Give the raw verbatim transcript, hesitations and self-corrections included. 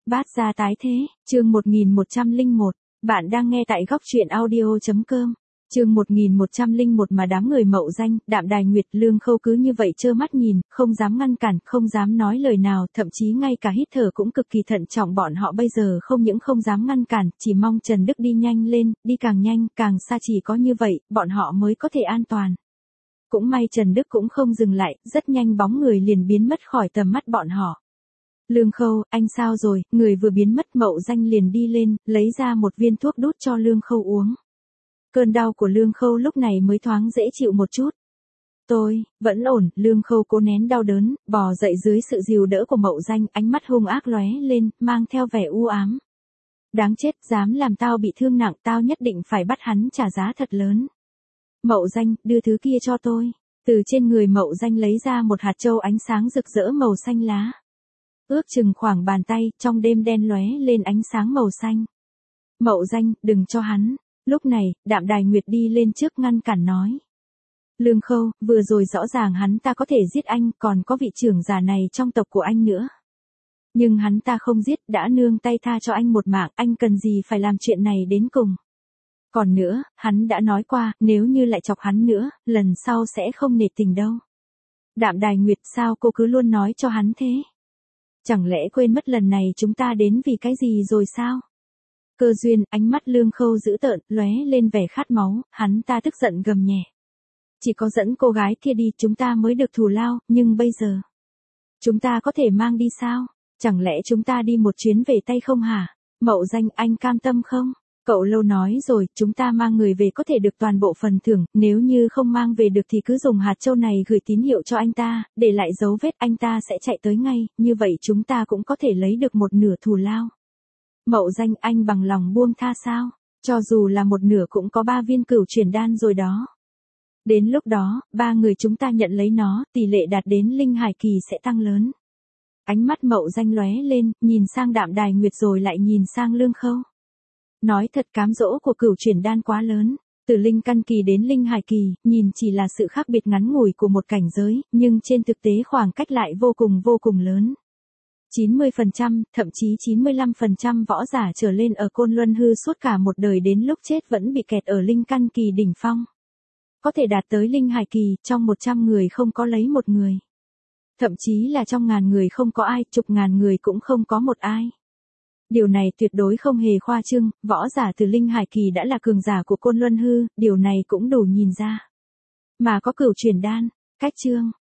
Bát gia tái thế, chương một nghìn một trăm lẻ một, bạn đang nghe tại góc truyện audio chấm com. Chương một nghìn một trăm lẻ một mà đám người Mậu Danh, Đạm Đài Nguyệt, Lương Khâu cứ như vậy trơ mắt nhìn, không dám ngăn cản, không dám nói lời nào, thậm chí ngay cả hít thở cũng cực kỳ thận trọng. Bọn họ bây giờ không những không dám ngăn cản, chỉ mong Trần Đức đi nhanh lên, đi càng nhanh, càng xa, chỉ có như vậy, bọn họ mới có thể an toàn. Cũng may Trần Đức cũng không dừng lại, rất nhanh bóng người liền biến mất khỏi tầm mắt bọn họ. Lương Khâu, anh sao rồi? Người vừa biến mất. Mậu Danh liền đi lên, lấy ra một viên thuốc đút cho Lương Khâu uống. Cơn đau của Lương Khâu lúc này mới thoáng dễ chịu một chút. Tôi, vẫn ổn. Lương Khâu cố nén đau đớn, bò dậy dưới sự dìu đỡ của Mậu Danh, ánh mắt hung ác lóe lên, mang theo vẻ u ám. Đáng chết, dám làm tao bị thương nặng, tao nhất định phải bắt hắn trả giá thật lớn. Mậu Danh, đưa thứ kia cho tôi. Từ trên người Mậu Danh lấy ra một hạt châu ánh sáng rực rỡ màu xanh lá. Ước chừng khoảng bàn tay, trong đêm đen lóe lên ánh sáng màu xanh. Mậu Danh, đừng cho hắn. Lúc này, Đạm Đài Nguyệt đi lên trước ngăn cản nói. Lương Khâu, vừa rồi rõ ràng hắn ta có thể giết anh, còn có vị trưởng giả này trong tộc của anh nữa. Nhưng hắn ta không giết, đã nương tay tha cho anh một mạng, anh cần gì phải làm chuyện này đến cùng. Còn nữa, hắn đã nói qua, nếu như lại chọc hắn nữa, lần sau sẽ không nể tình đâu. Đạm Đài Nguyệt, sao cô cứ luôn nói cho hắn thế? Chẳng lẽ quên mất lần này chúng ta đến vì cái gì rồi sao? Cơ duyên, ánh mắt Lương Khâu dữ tợn, lóe lên vẻ khát máu, hắn ta tức giận gầm nhẹ. Chỉ có dẫn cô gái kia đi chúng ta mới được thù lao, nhưng bây giờ, chúng ta có thể mang đi sao? Chẳng lẽ chúng ta đi một chuyến về tay không hả? Mậu Danh, anh cam tâm không? Cậu lâu nói rồi, chúng ta mang người về có thể được toàn bộ phần thưởng, nếu như không mang về được thì cứ dùng hạt châu này gửi tín hiệu cho anh ta, để lại dấu vết, anh ta sẽ chạy tới ngay, như vậy chúng ta cũng có thể lấy được một nửa thù lao. Mậu Danh, anh bằng lòng buông tha sao? Cho dù là một nửa cũng có ba viên cửu chuyển đan rồi đó. Đến lúc đó, ba người chúng ta nhận lấy nó, tỷ lệ đạt đến linh hải kỳ sẽ tăng lớn. Ánh mắt Mậu Danh lóe lên, nhìn sang Đạm Đài Nguyệt rồi lại nhìn sang Lương Khâu. Nói thật, cám dỗ của cửu chuyển đan quá lớn, từ linh căn kỳ đến linh hải kỳ, nhìn chỉ là sự khác biệt ngắn ngủi của một cảnh giới, nhưng trên thực tế khoảng cách lại vô cùng vô cùng lớn. chín mươi phần trăm, thậm chí chín mươi lăm phần trăm võ giả trở lên ở Côn Luân Hư suốt cả một đời đến lúc chết vẫn bị kẹt ở linh căn kỳ đỉnh phong. Có thể đạt tới linh hải kỳ, trong một trăm người không có lấy một người. Thậm chí là trong ngàn người không có ai, chục ngàn người cũng không có một ai. Điều này tuyệt đối không hề khoa trương, võ giả từ linh hải kỳ đã là cường giả của Côn Luân Hư, điều này cũng đủ nhìn ra. Mà có cửu chuyển đan, cách chương.